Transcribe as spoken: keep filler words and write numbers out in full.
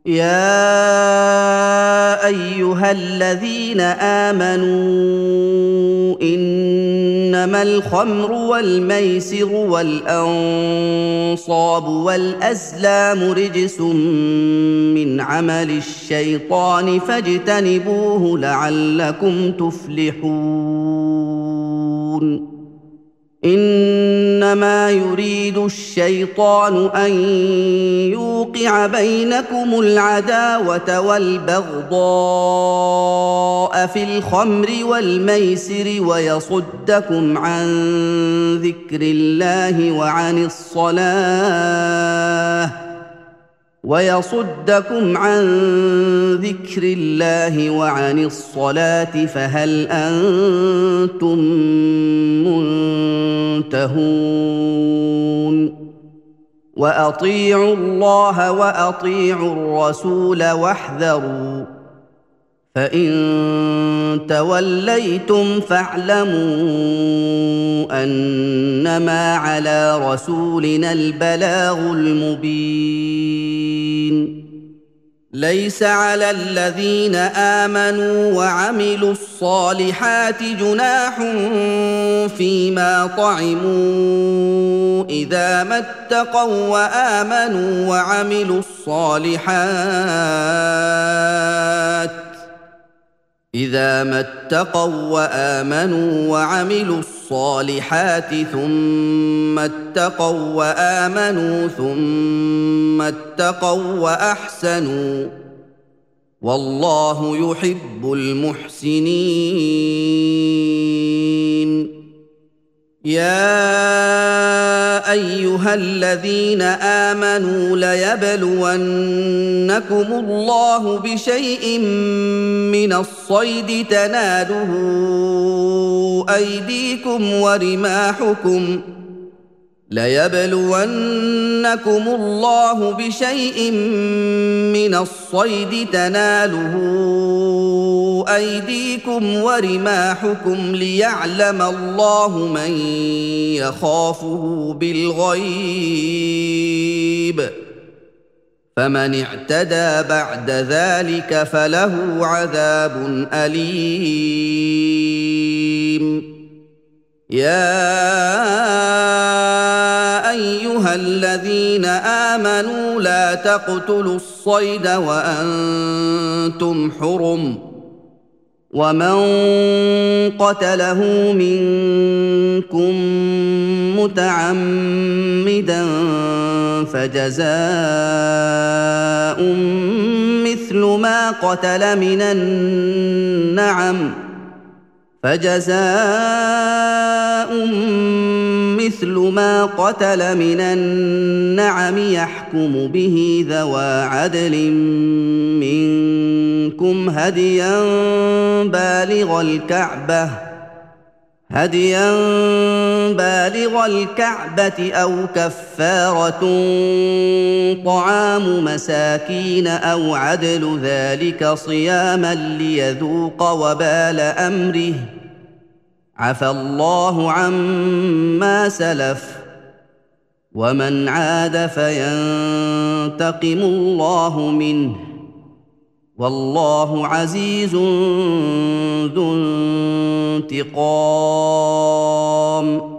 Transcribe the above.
يا ايها الذين امنوا انما الخمر والميسر والانصاب والازلام رجس من عمل الشيطان فاجتنبوه لعلكم تفلحون انما يريد الشيطان ان يوقع بينكم العداوه والبغضاء في الخمر والميسر ويصدكم عن ذكر الله وعن الصلاه ويصدكم عن ذكر الله وعن الصلاة فهل أنتم منتهون وأطيعوا الله وأطيعوا الرسول واحذروا فإن توليتم فاعلموا أنما على رسولنا البلاغ المبين ليس على الذين آمنوا وعملوا الصالحات جناح فيما طعموا إذا ما اتقوا وآمنوا وعملوا الصالحات إذا ما اتقوا وآمنوا وعملوا الصالحات ثم اتقوا وآمنوا ثم اتقوا وأحسنوا والله يحب المحسنين يا ايها الذين امنوا ليبلونكم الله بشيء من الصيد تناله ايديكم ورماحكم ليبلونكم الله بشيء من الصيد تناله ايديكم ورماحكم ليعلم الله من يخافه بالغيب فمن اعتدى بعد ذلك فله عذاب أليم يا ايها الذين امنوا لا تقتلوا الصيد وانتم حرم ومن قتله منكم متعمدا فجزاء مثل ما قتل من النعم فجزاء مثل ما قتل من النعم يحكم به ذوى عدل منكم هديا بالغ الكعبة هديا بالغ الكعبة أو كفارة طعام مساكين أو عدل ذلك صياما ليذوق وبال أمره عفى الله عما سلف ومن عاد فينتقم الله منه والله عزيز ذو انتقام